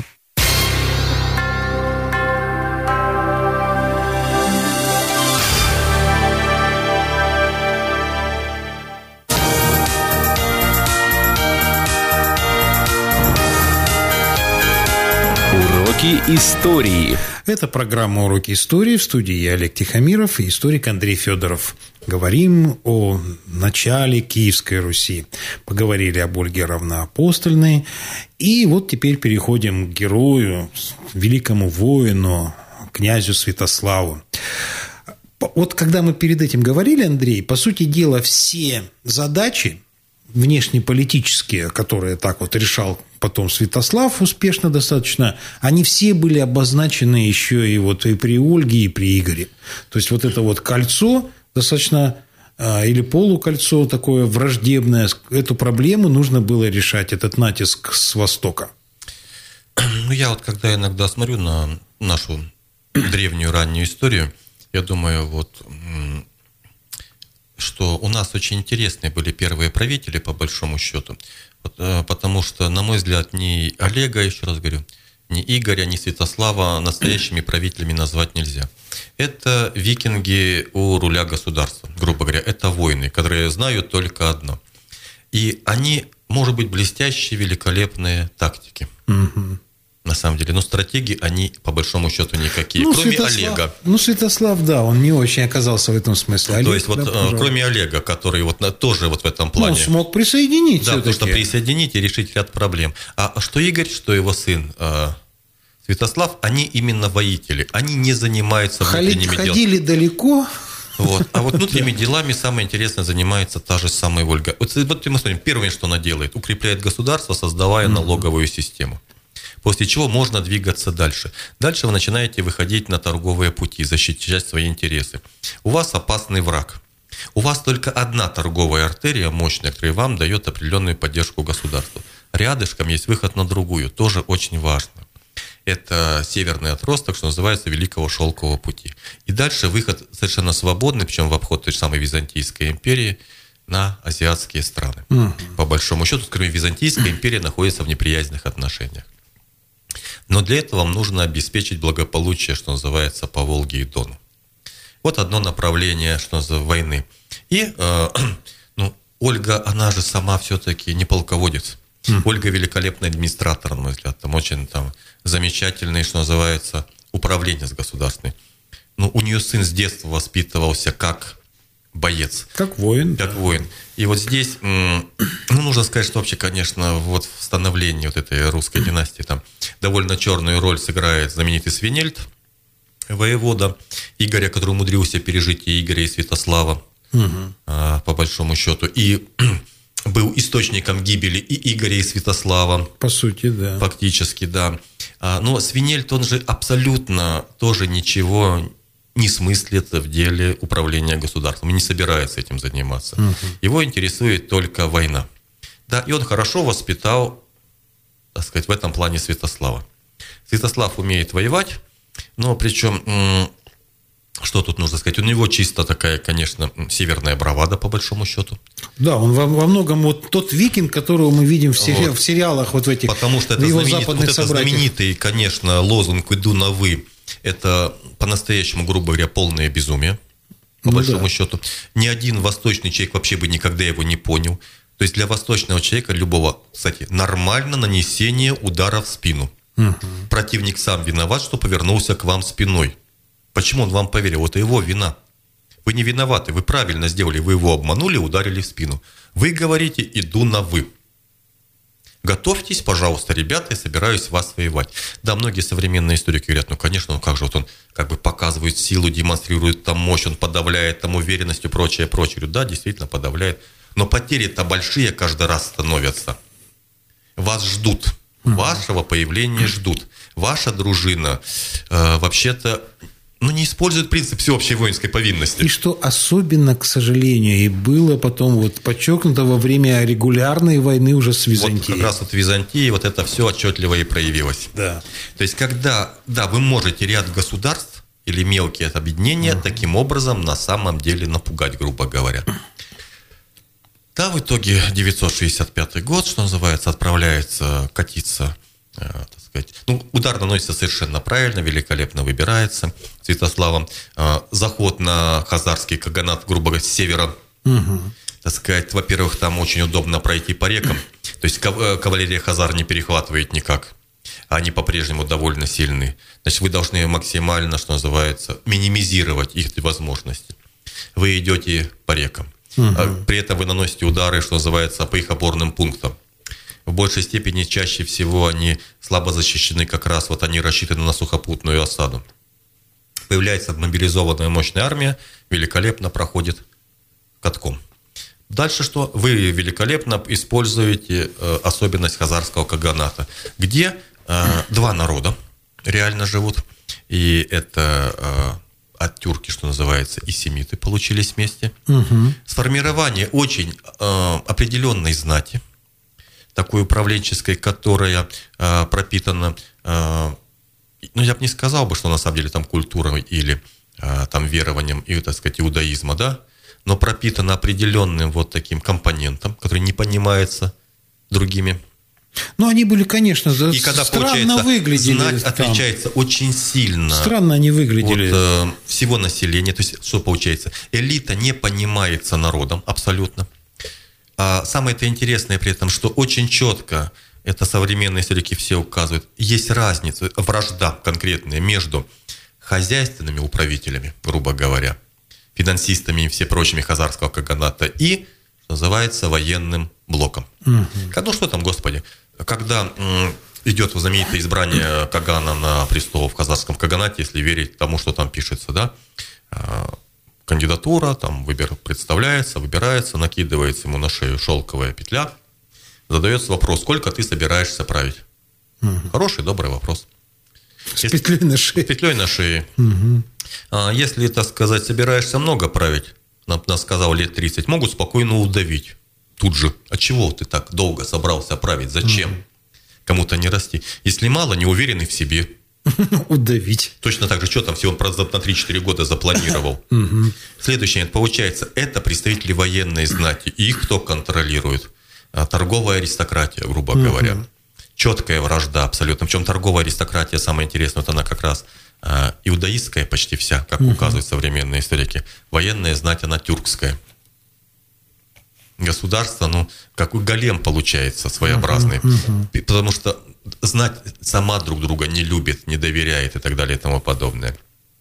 Уроки истории. Это программа «Уроки истории». В студии я, Олег Тихомиров, и историк Андрей Федоров. Говорим о начале Киевской Руси. Поговорили об Ольге Равноапостольной. И вот теперь переходим к герою, великому воину, князю Святославу. Вот когда мы перед этим говорили, Андрей, по сути дела, все задачи внешнеполитические, которые так вот решал потом Святослав успешно достаточно, они все были обозначены еще и вот и при Ольге, и при Игоре. То есть вот это вот кольцо достаточно, или полукольцо такое враждебное, эту проблему нужно было решать, этот натиск с востока. Ну, я вот когда иногда смотрю на нашу древнюю раннюю историю, я думаю, вот, что у нас очень интересные были первые правители, по большому счету, потому что, на мой взгляд, ни Олега, еще раз говорю, ни Игоря, ни Святослава настоящими правителями назвать нельзя. Это викинги у руля государства, грубо говоря, это воины, которые знают только одно. И они, может быть, блестящие, великолепные тактики. Угу. На самом деле, но стратегии они, по большому счету, никакие, кроме Олега. Ну, Святослав, да, он не очень оказался в этом смысле. Олег, то есть, вот, да, кроме Олега, который вот тоже вот в этом плане... Он смог присоединить, да, потому что присоединить и решить ряд проблем. А что Игорь, что его сын Святослав, они именно воители, они не занимаются внутренними делами. Ходили далеко... Вот. А вот внутренними делами самое интересное занимается та же самая Ольга. Вот мы смотрим, первое, что она делает, укрепляет государство, создавая налоговую систему. После чего можно двигаться дальше. Дальше вы начинаете выходить на торговые пути, защищать свои интересы. У вас опасный враг. У вас только одна торговая артерия мощная, которая вам дает определенную поддержку государства. Рядышком есть выход на другую, тоже очень важно. Это северный отросток, что называется, Великого Шелкового пути. И дальше выход совершенно свободный, причем в обход той же самой Византийской империи, на азиатские страны. По большому счету, скажем, Византийская империя находится в неприязненных отношениях. Но для этого вам нужно обеспечить благополучие, что называется, по Волге и Дону. Вот одно направление, что называется, войны. И Ольга, она же сама все-таки не полководец. Ольга великолепный администратор, на мой взгляд. Там очень замечательный, что называется, управленец государственный. Но у нее сын с детства воспитывался как боец. Как воин. Как воин. И вот здесь, нужно сказать, что вообще, конечно, вот в становлении вот этой русской династии там довольно черную роль сыграет знаменитый Свинельд, воевода Игоря, который умудрился пережить и Игоря, и Святослава, по большому счету. И был источником гибели и Игоря, и Святослава. По сути, да. Фактически, да. Но Свинельд, он же абсолютно тоже ничего не смыслит в деле управления государством, не собирается этим заниматься. Его интересует только война. Да, и он хорошо воспитал, так сказать, в этом плане Святослава. Святослав умеет воевать, но причем, что тут нужно сказать, у него чисто такая, конечно, северная бравада, по большому счету. Да, он во многом вот тот викинг, которого мы видим в сериалах, вот в этих, потому что это его западных собратьях. Знаменитый, конечно, лозунг «Иду на вы». Это по-настоящему, грубо говоря, полное безумие, по большому счету. Ни один восточный человек вообще бы никогда его не понял. То есть для восточного человека, любого, кстати, нормально нанесение удара в спину. Противник сам виноват, что повернулся к вам спиной. Почему он вам поверил? Это его вина. Вы не виноваты, вы правильно сделали, вы его обманули, ударили в спину. Вы говорите «иду на вы». Готовьтесь, пожалуйста, ребята, я собираюсь вас воевать. Да, многие современные историки говорят, конечно, как же вот он как бы показывает силу, демонстрирует там мощь, он подавляет там уверенность и прочее. Да, действительно подавляет. Но потери-то большие каждый раз становятся. Вас ждут. Вашего появления ждут. Ваша дружина вообще-то не использует принцип всеобщей воинской повинности. И что особенно, к сожалению, и было потом вот подчеркнуто во время регулярной войны уже с Византией. Вот как раз вот в Византии вот это все отчетливо и проявилось. Да. То есть, когда, вы можете ряд государств или мелкие объединения таким образом на самом деле напугать, грубо говоря. Да, в итоге 965 год, что называется, отправляется катиться, так сказать. Удар наносится совершенно правильно, великолепно выбирается Святославом. Заход на хазарский каганат, грубо говоря, с севера. Так сказать, во-первых, там очень удобно пройти по рекам. То есть кавалерия хазар не перехватывает никак. они по-прежнему довольно сильны. Значит, вы должны максимально, что называется, минимизировать их возможности. Вы идете по рекам. При этом вы наносите удары, что называется, по их опорным пунктам. В большей степени, чаще всего, они слабо защищены как раз, вот они рассчитаны на сухопутную осаду. Появляется мобилизованная мощная армия, великолепно проходит катком. Дальше что? Вы великолепно используете особенность хазарского каганата, где два народа реально живут, и это оттюрки, что называется, и семиты получились вместе. Сформирование очень определенной знати, такой управленческой, которая пропитана, ну, я бы не сказал бы, что на самом деле там культурой или там верованием, и, так сказать, иудаизма, да, но пропитана определенным вот таким компонентом, который не понимается другими. Ну, они были, конечно, и когда, странно выглядели. Знать отличается очень сильно. Странно они выглядели. От всего населения. То есть, что получается? Элита не понимается народом абсолютно. А самое-то интересное при этом, что очень четко, это современные историки все указывают, есть разница, вражда конкретная между хозяйственными управителями, грубо говоря, финансистами и все прочими хазарского каганата и, что называется, военным блоком. Ну что там, Господи, когда идет знаменитое избрание Кагана на престол в хазарском каганате, если верить тому, что там пишется, да, кандидатура, там представляется, выбирается, накидывается ему на шею шелковая петля, задается вопрос, сколько ты собираешься править? Хороший, добрый вопрос. С петлей на шее. С петлей на шее. Если, так сказать, собираешься много править, нам сказал лет 30, могут спокойно удавить. Тут же. А чего ты так долго собрался править? Зачем? Кому-то не расти. Если мало, не уверенный в себе. Удавить. Точно так же, что там всего он на 3-4 года запланировал. Следующее, получается, это представители военной знати. И их кто контролирует? Торговая аристократия, грубо говоря. Четкая вражда абсолютно. Причем торговая аристократия, самое интересное, вот она как раз иудаистская почти вся, как указывают современные историки. Военная знать, она тюркская. Государство, ну, какой голем получается своеобразный. Потому что знать сама друг друга не любит, не доверяет и так далее и тому подобное.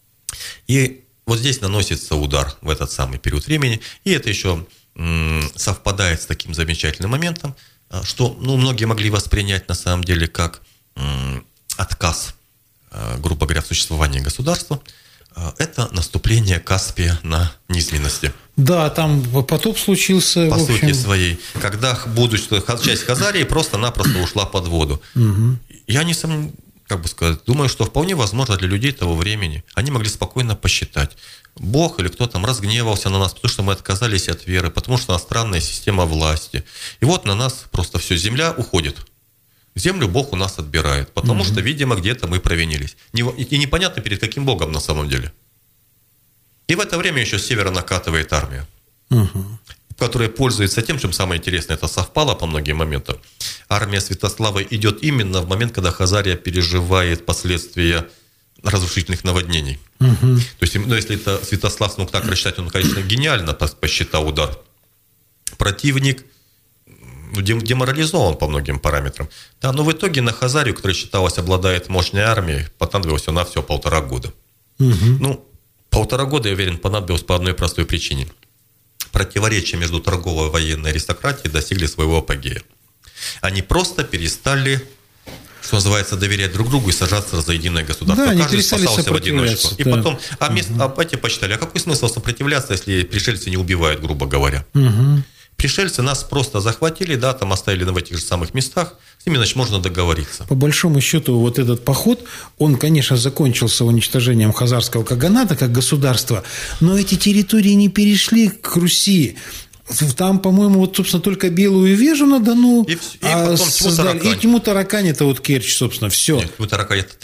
И вот здесь наносится удар в этот самый период времени. И это еще совпадает с таким замечательным моментом, что, ну, многие могли воспринять на самом деле как отказ, грубо говоря, в существовании государства. Это наступление Каспия на низменности. Да, там потоп случился. По сути своей. Когда часть Хазарии просто-напросто ушла под воду. Я не сам, как бы сказать, думаю, что вполне возможно для людей того времени. Они могли спокойно посчитать. Бог или кто там разгневался на нас, потому что мы отказались от веры, потому что у нас странная система власти. И вот на нас просто все, земля уходит. Землю Бог у нас отбирает, потому что, видимо, где-то мы провинились. И непонятно, перед каким Богом на самом деле. И в это время еще с севера накатывает армия, которая пользуется тем, чем самое интересное, это совпало по многим моментам. Армия Святослава идет именно в момент, когда Хазария переживает последствия разрушительных наводнений. То есть, ну, если это Святослав смог так рассчитать, он, конечно, гениально посчитал удар. Противник деморализован по многим параметрам. Да, но в итоге на Хазарию, которая считалась обладает мощной армией, понадобилось всего 1,5 года. Ну, 1,5 года, я уверен, понадобилось по одной простой причине. Противоречия между торговой и военной аристократией достигли своего апогея. Они просто перестали, что называется, доверять друг другу и сажаться за единое государство. Да, каждый спасался в одиночку. Да. И потом, эти посчитали, а какой смысл сопротивляться, если пришельцы не убивают, грубо говоря? Пришельцы нас просто захватили, да, там оставили в этих же самых местах, с ними, значит, можно договориться. По большому счету, вот этот поход, он, конечно, закончился уничтожением хазарского каганата как государства, но эти территории не перешли к Руси. Там, по-моему, вот, собственно, только Белую Вежу на Дону и потом создали. И Тиму-Таракань, это вот Керчь, собственно, все. Нет, Тиму-Таракань – это Тамань.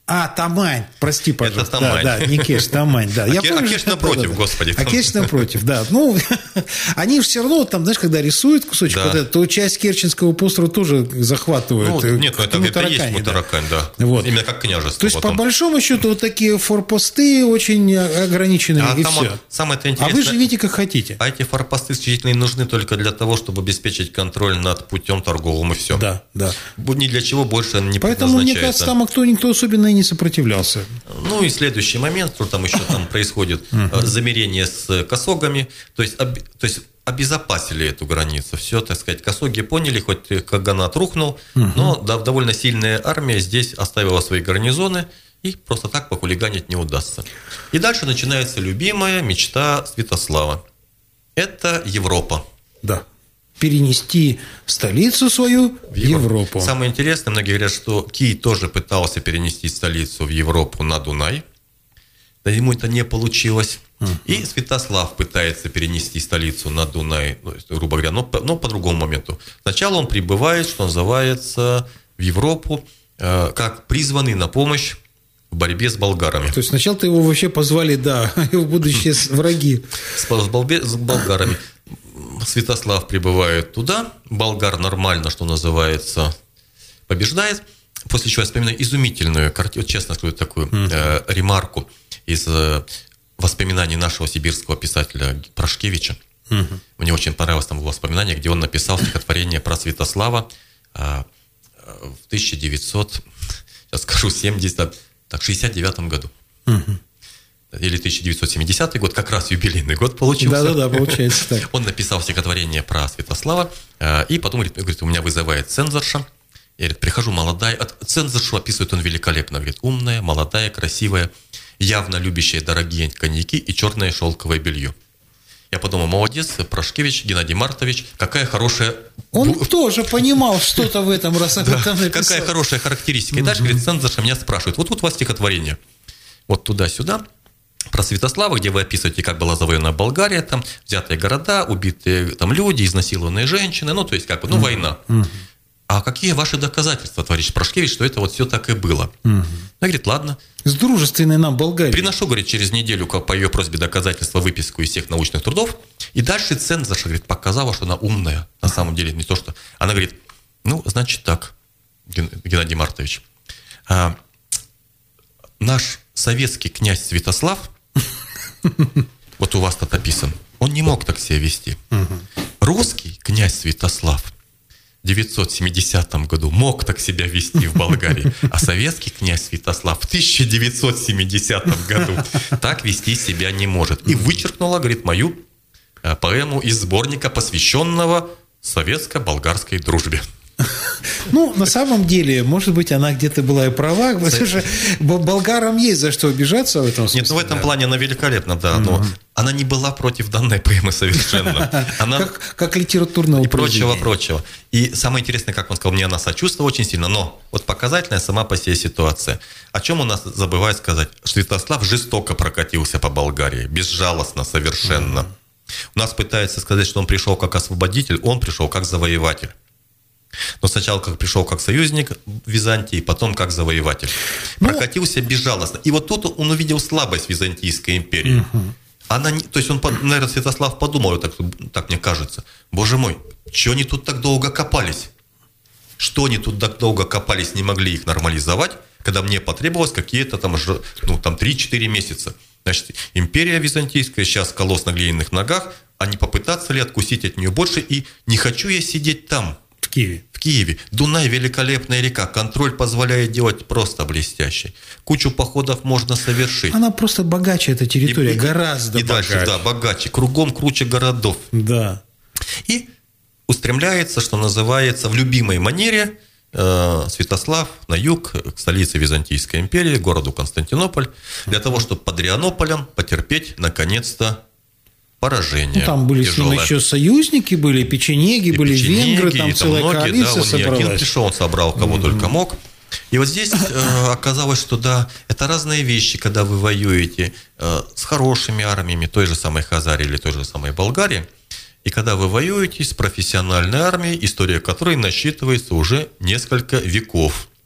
Тамань, прости, пожалуйста. Это Тамань. Да, не Кеш, Тамань, да. Кеш напротив, господи. Кеш напротив, да. Ну, они все равно, там, знаешь, когда рисуют кусочек вот этот, то часть Керченского полуострова тоже захватывают. Нет, это есть Мутаракань, да. Вот. Именно как княжество. То есть, по большому счету, вот такие форпосты очень ограниченные, и все. Самое-то интересное, а вы живите как хотите. А эти форпосты исключительно нужны только для того, чтобы обеспечить контроль над путем торговым, и все. Да. Ни для чего больше не Поэтому, мне кажется, там никто особенно и не сопротивлялся. Ну и следующий момент, что там еще происходит замерение с косогами, то есть обезопасили эту границу. Все, так сказать, косоги поняли, хоть Каганат рухнул, но довольно сильная армия здесь оставила свои гарнизоны, и просто так похулиганить не удастся. И дальше начинается любимая мечта Святослава. Это Европа. Да. Перенести столицу свою в Европу. Самое интересное, многие говорят, что Кий тоже пытался перенести столицу в Европу на Дунай. Да ему это не получилось. И Святослав пытается перенести столицу на Дунай, грубо говоря, но по другому моменту. Сначала он прибывает, что называется, в Европу, как призванный на помощь в борьбе с болгарами. То есть сначала-то его вообще позвали, в будущее враги. С болгарами. Святослав прибывает туда, болгар нормально, что называется, побеждает, после чего я вспоминаю изумительную картину, честно скажу, такую ремарку из воспоминаний нашего сибирского писателя Прошкевича. Мне очень понравилось там его воспоминание, где он написал стихотворение про Святослава в 1969 году. Или 1970 год, как раз юбилейный год получился. Да, получается так. Он написал стихотворение про Святослава, и потом говорит, у меня вызывает цензорша. Я, говорит, прихожу молодая. Цензоршу описывает он великолепно. Говорит, умная, молодая, красивая, явно любящая дорогие коньяки и черное шелковое белье. Я подумал, молодец, Прошкевич, Геннадий Мартович, какая хорошая... Он тоже понимал что-то в этом, раз об этом написал. Какая хорошая характеристика. И дальше, говорит, цензорша меня спрашивает, вот тут у вас стихотворение. Вот туда-сюда. Про Святослава, где вы описываете, как была завоевана Болгария, там взятые города, убитые там люди, изнасилованные женщины, то есть война. А какие ваши доказательства, товарищ Прошкевич, что это вот все так и было? Она говорит, ладно. С дружественной нам Болгарией. Приношу, говорит, через неделю по ее просьбе доказательства, выписку из всех научных трудов. И дальше цензорша, говорит, показала, что она умная. На самом деле, не то, что... Она говорит, значит так, Геннадий Мартович, наш советский князь Святослав, вот у вас тут описан, он не мог так себя вести. Русский князь Святослав в 970 году мог так себя вести в Болгарии, а советский князь Святослав в 1970 году так вести себя не может. И вычеркнула, говорит, мою поэму из сборника, посвященного советско-болгарской дружбе. На самом деле, может быть, она где-то была и права. Болгарам есть за что обижаться в этом смысле. Нет, в этом плане она великолепна, да. Но она не была против данной поэмы совершенно. Она... как литературного и прочего. И самое интересное, как он сказал, мне она сочувствовала очень сильно, но вот показательная сама по себе ситуация. О чем у нас забывают сказать? Святослав жестоко прокатился по Болгарии, безжалостно совершенно. У нас пытаются сказать, что он пришел как освободитель, он пришел как завоеватель. Но сначала как пришел как союзник в Византии, потом как завоеватель. Прокатился безжалостно. И вот тут он увидел слабость Византийской империи. То есть он, наверное, Святослав подумал, так мне кажется, боже мой, чего они тут так долго копались? Что они тут так долго копались, не могли их нормализовать, когда мне потребовалось какие-то там 3-4 месяца. Значит, империя византийская сейчас колосс на глиняных ногах, а не попытаться ли откусить от нее больше, и не хочу я сидеть там. В Киеве. Дунай – великолепная река. Контроль позволяет делать просто блестящий. Кучу походов можно совершить. Она просто богаче, эта территория, гораздо богаче. Дальше, да, богаче. Кругом круче городов. Да. И устремляется, что называется, в любимой манере Святослав на юг, к столице Византийской империи, городу Константинополь, для того, чтобы под Рианополем потерпеть, наконец-то, поражение. Там были с ним еще союзники, были печенеги, были венгры, там целая коалиция собралась. Он не один пришел, он собрал кого только мог. И вот здесь оказалось, что да, это разные вещи, когда вы воюете с хорошими армиями, той же самой Хазарии или той же самой Болгарии, и когда вы воюете с профессиональной армией, история которой насчитывается уже несколько веков.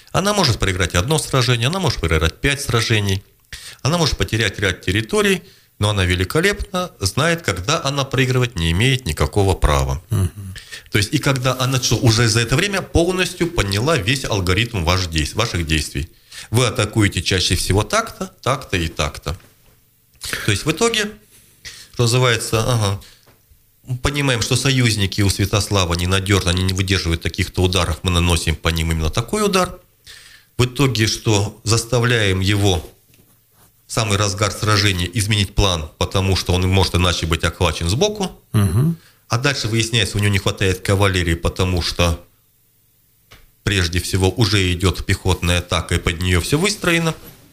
Она может проиграть одно сражение, она может проиграть 5 сражений, она может потерять ряд территорий, но она великолепно знает, когда она проигрывать не имеет никакого права. То есть, и когда она уже за это время полностью поняла весь алгоритм ваших действий. Вы атакуете чаще всего так-то, так-то и так-то. То есть, в итоге, что называется, понимаем, что союзники у Святослава ненадежны, они не выдерживают таких-то ударов, мы наносим по ним именно такой удар. В итоге, что заставляем его в самый разгар сражения изменить план, потому что он может иначе быть охвачен сбоку. А дальше выясняется, у него не хватает кавалерии, потому что прежде всего уже идет пехотная атака, и под нее все выстроено.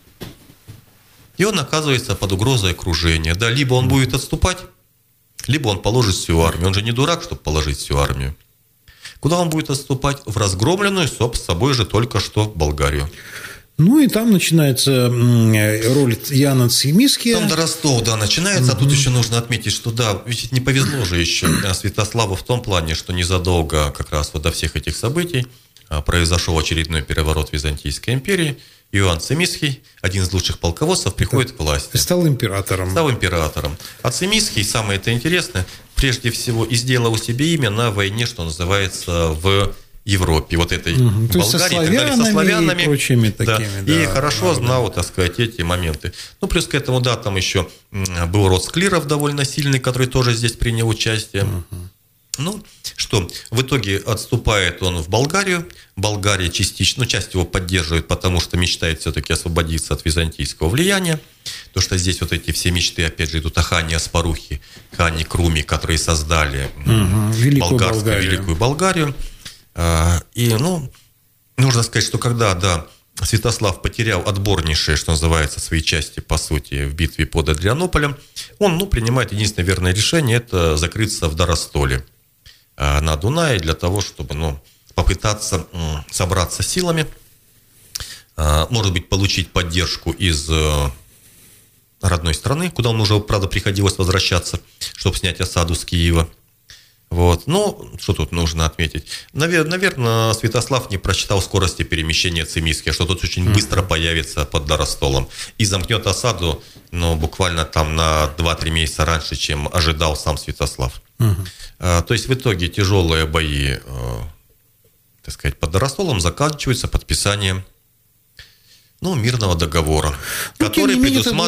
И он оказывается под угрозой окружения. Да, либо он будет отступать, либо он положит всю армию. Он же не дурак, чтобы положить всю армию. Куда он будет отступать? В разгромленную, с собой же только что Болгарию. Ну, и там начинается роль Яна Цимиския. Там до Ростова, да, начинается. А тут еще нужно отметить, что, да, ведь не повезло же еще Святославу в том плане, что незадолго как раз вот до всех этих событий произошел очередной переворот Византийской империи. Иоанн Цимисхий, один из лучших полководцев, приходит к власти. Стал императором. А Цимисхий, самое это интересное, прежде всего и сделал себе имя на войне, что называется, в Европе, вот этой Болгарии, со славянами и прочими такими. Да. И хорошо знал, так сказать, эти моменты. Ну, плюс к этому, да, там еще был род склиров довольно сильный, который тоже здесь принял участие. Ну, что, в итоге отступает он в Болгарию. Болгария частично, часть его поддерживает, потому что мечтает все-таки освободиться от византийского влияния. То, что здесь вот эти все мечты, опять же, идут о хане Аспарухе, хане Круме, которые создали Великую Болгарию. И, ну, нужно сказать, что когда, да, Святослав потерял отборнейшие, что называется, свои части, по сути, в битве под Адрианополем, он, ну, принимает единственное верное решение – это закрыться в Доростоле на Дунае для того, чтобы, ну, попытаться собраться силами, может быть, получить поддержку из родной страны, куда он уже, правда, приходилось возвращаться, чтобы снять осаду с Киева. Вот. Ну, что тут нужно отметить? Наверное, Святослав не просчитал скорости перемещения Цимиския, что тут очень быстро появится под Доростолом и замкнет осаду, ну, буквально там на 2-3 месяца раньше, чем ожидал сам Святослав. То есть в итоге тяжелые бои, так сказать, под Доростолом заканчиваются подписанием, ну, мирного договора, который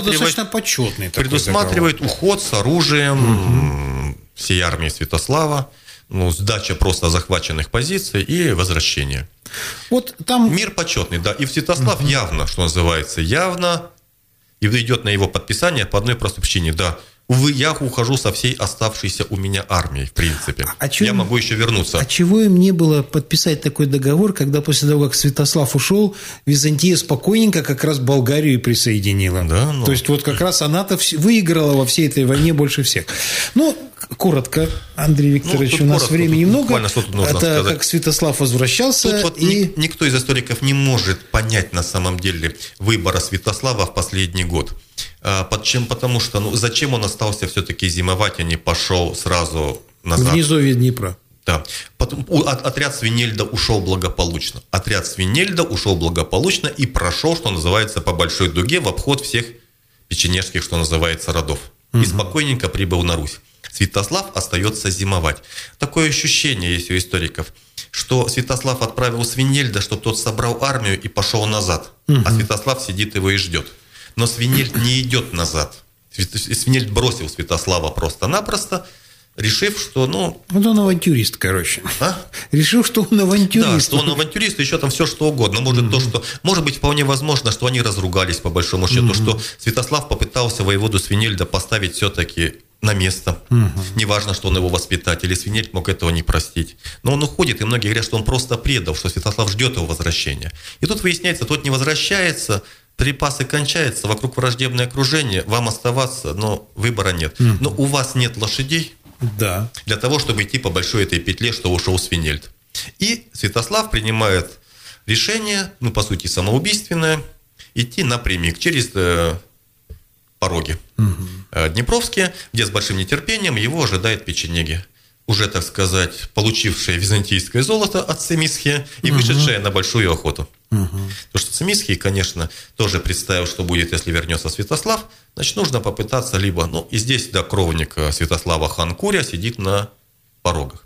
предусматривает уход с оружием всей армии Святослава, ну, сдача просто захваченных позиций и возвращение. Вот там... Мир почетный, да. И в Святослав явно, что называется, явно, и идет на его подписание по одной простой причине, да. Увы, я ухожу со всей оставшейся у меня армией, в принципе. Я могу еще вернуться. А чего им не было подписать такой договор, когда после того, как Святослав ушел, Византия спокойненько как раз Болгарию и присоединила? Да, ну... То есть, вот как раз она-то выиграла во всей этой войне больше всех. Ну, коротко, Андрей Викторович, у нас времени много. Это как Святослав возвращался. Тут вот никто из историков не может понять на самом деле выбора Святослава в последний год. Потому что, ну, зачем он остался все-таки зимовать, а не пошел сразу назад? В низовье Днепра. Да. Отряд Свинельда ушел благополучно. И прошел, что называется, по большой дуге в обход всех печенежских, что называется, родов. И спокойненько прибыл на Русь. Святослав остается зимовать. Такое ощущение есть у историков, что Святослав отправил Свинельда, чтобы тот собрал армию и пошел назад. А Святослав сидит его и ждет. Но Свинельд не идет назад. Свинельд бросил Святослава просто-напросто, решив, что, ну... Вот он авантюрист, короче. Решил, что он авантюрист. Да, что он авантюрист, еще там все что угодно. Может быть, вполне возможно, что они разругались, по большому счету, что Святослав попытался воеводу Свинельда поставить все-таки на место. Неважно, что он его воспитатель, и Свинельд мог этого не простить. Но он уходит, и многие говорят, что он просто предал, что Святослав ждет его возвращения. И тут выясняется, тот не возвращается, припасы кончаются, вокруг враждебное окружение, вам оставаться, но выбора нет. Но у вас нет лошадей для того, чтобы идти по большой этой петле, что ушел Свинельд. И Святослав принимает решение, ну, по сути, самоубийственное, идти напрямик через пороги Днепровские, где с большим нетерпением его ожидает печенеги, уже, так сказать, получившие византийское золото от Цимисхия и вышедшие на большую охоту. Потому что Цимиский, конечно, тоже представил, что будет, если вернется Святослав. Значит, нужно попытаться либо... И здесь, да, кровник Святослава хан Куря сидит на порогах.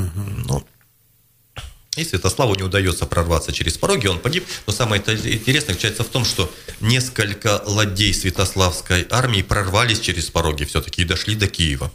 И Святославу не удается прорваться через пороги, он погиб. Но самое интересное заключается в том, что несколько ладей Святославской армии прорвались через пороги все-таки и дошли до Киева.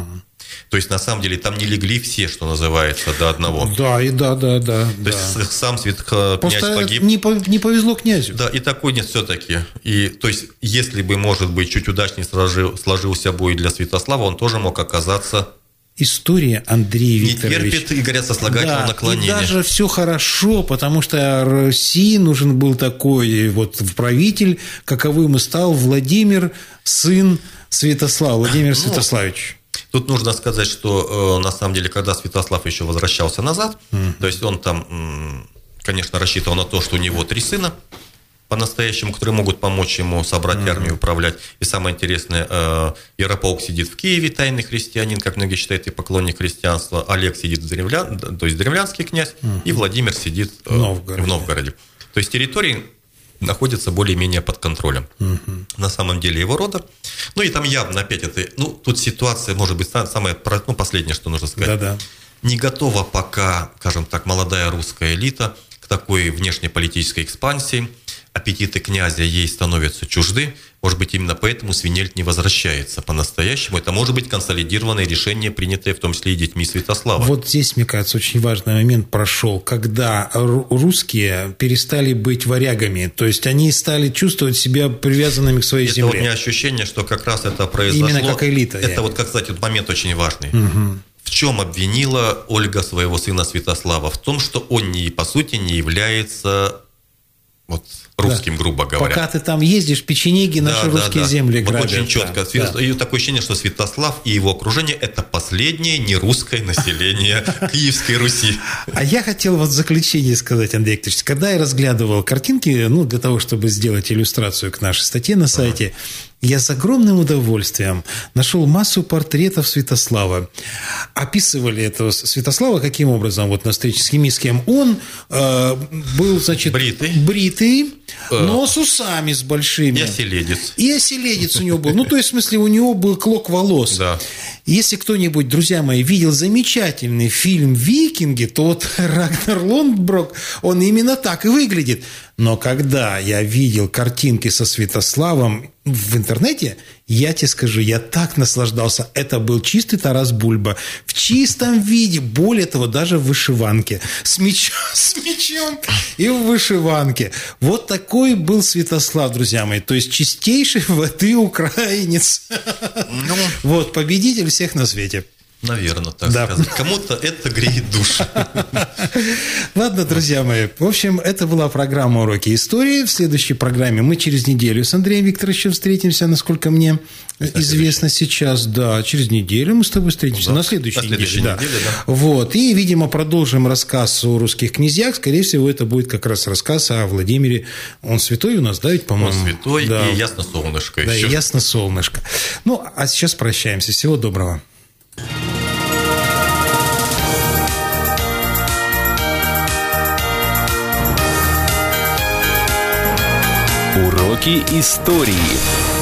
То есть, на самом деле, там не легли все, что называется, до одного. Да. То есть, сам князь погиб. Не повезло князю. Да, и такой нет все-таки. И, то есть, если бы, может быть, чуть удачнее сложился бой для Святослава, он тоже мог оказаться... История, Андрей Викторович. Не терпит, и говорят, сослагательного наклонения. И даже все хорошо, потому что России нужен был такой вот правитель, каковым и стал Владимир, сын Святослава, Владимир Святославич. Тут нужно сказать, что на самом деле, когда Святослав еще возвращался назад, то есть он там, конечно, рассчитывал на то, что у него 3 сына, по-настоящему, которые могут помочь ему собрать армию, управлять. И самое интересное, Ярополк сидит в Киеве, тайный христианин, как многие считают, и поклонник христианства. Олег сидит то есть древлянский князь, и Владимир сидит в Новгороде. То есть территории находятся более-менее под контролем. На самом деле его рода. И там явно опять это... тут ситуация, может быть, самое последнее, что нужно сказать. Да-да. Не готова пока, скажем так, молодая русская элита к такой внешнеполитической экспансии. Аппетиты князя ей становятся чужды. Может быть, именно поэтому Свинельд не возвращается по-настоящему. Это может быть консолидированное решение, принятое в том числе и детьми Святослава. Вот здесь, мне кажется, очень важный момент прошел, когда русские перестали быть варягами. То есть они стали чувствовать себя привязанными к своей земле. Это у меня ощущение, что как раз это произошло. Именно как элита. Это вот, кстати, момент очень важный. В чем обвинила Ольга своего сына Святослава? В том, что он, по сути, не является... русским, грубо говоря. Пока ты там ездишь, печенеги наши русские земли грабят. Очень четко. И такое ощущение, что Святослав и его окружение – это последнее нерусское население Киевской Руси. А я хотел в заключение сказать, Андрей Викторович, когда я разглядывал картинки, для того, чтобы сделать иллюстрацию к нашей статье на сайте, я с огромным удовольствием нашел массу портретов Святослава. Описывали этого Святослава каким образом? Вот на встрече с Цимискием он был, значит, бритый, но с усами с большими. И оселедец у него был. То есть, в смысле, у него был клок волос. Да. Если кто-нибудь, друзья мои, видел замечательный фильм «Викинги», то вот Рагнар Лондброк, он именно так и выглядит. Но когда я видел картинки со Святославом в интернете, я тебе скажу, я так наслаждался. Это был чистый Тарас Бульба. В чистом виде. Более того, даже в вышиванке. С мечом и в вышиванке. Вот такой был Святослав, друзья мои. То есть чистейший воды украинец. Вот, победитель всех на свете. Наверное, так сказать. Кому-то это греет душу. Ладно, друзья мои. В общем, это была программа «Уроки истории». В следующей программе мы через неделю с Андреем Викторовичем встретимся, насколько мне известно сейчас. Да, через неделю мы с тобой встретимся. На следующей неделе. Да. Вот. И, видимо, продолжим рассказ о русских князьях. Скорее всего, это будет как раз рассказ о Владимире. Он святой у нас, да, ведь, по-моему? Он святой, да. И ясно солнышко еще. Да, и ясно солнышко. А сейчас прощаемся. Всего доброго. Уроки истории.